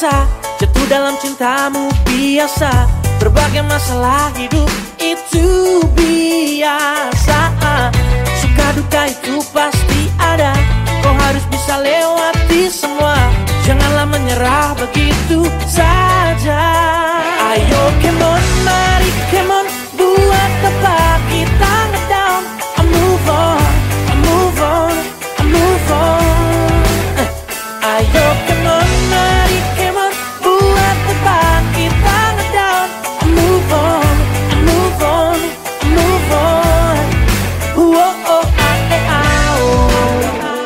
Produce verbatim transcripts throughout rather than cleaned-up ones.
rasa jatuh dalam cintamu biasa. Berbagai masalah hidup itu biasa. Suka duka itu pasti ada, kau harus bisa lewati semua. Janganlah menyerah begitu saja. Ayo come on, mari come on, buat apa kita ngedown. I move on, I move on, I move on. uh. Ayo come on, mari come on, buat apa kita ngedown. I move on, I move on, I move on. Whoa, oh, ah, eh, ah, oh.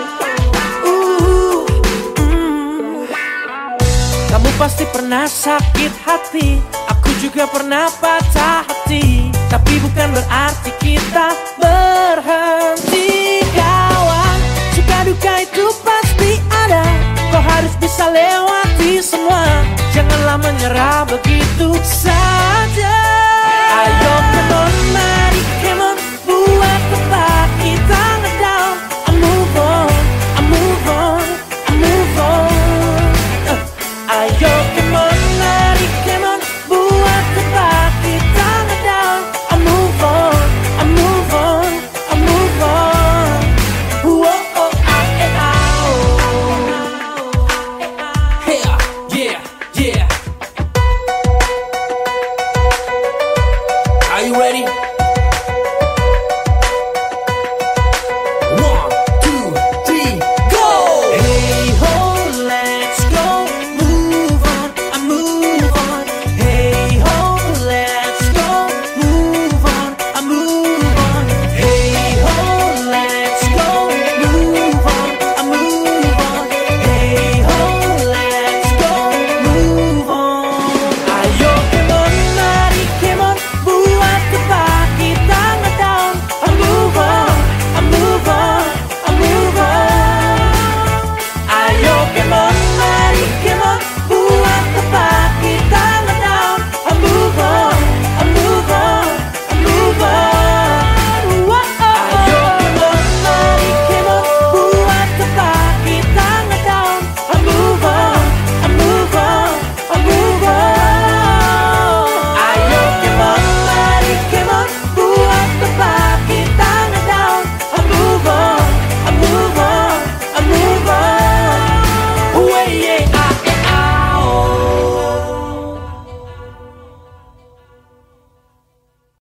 Uh, mm. Kamu pasti pernah sakit hati, aku juga pernah patah hati. Tapi bukan berarti kita berhenti, kawan. Suka duka itu pasti ada, kau harus bisa lewati semua. Janganlah menyerah begitu saja. Ayo come on, mari come on, buat apa kita ngedown. I move on, I move on, I move on. uh. Ayo come on, mari come on, buat apa kita ngedown. I move on, I move on, I move on. Whoa, oh, ah, eh, ah, oh. Hey, ah, yeah, yeah. Are you ready?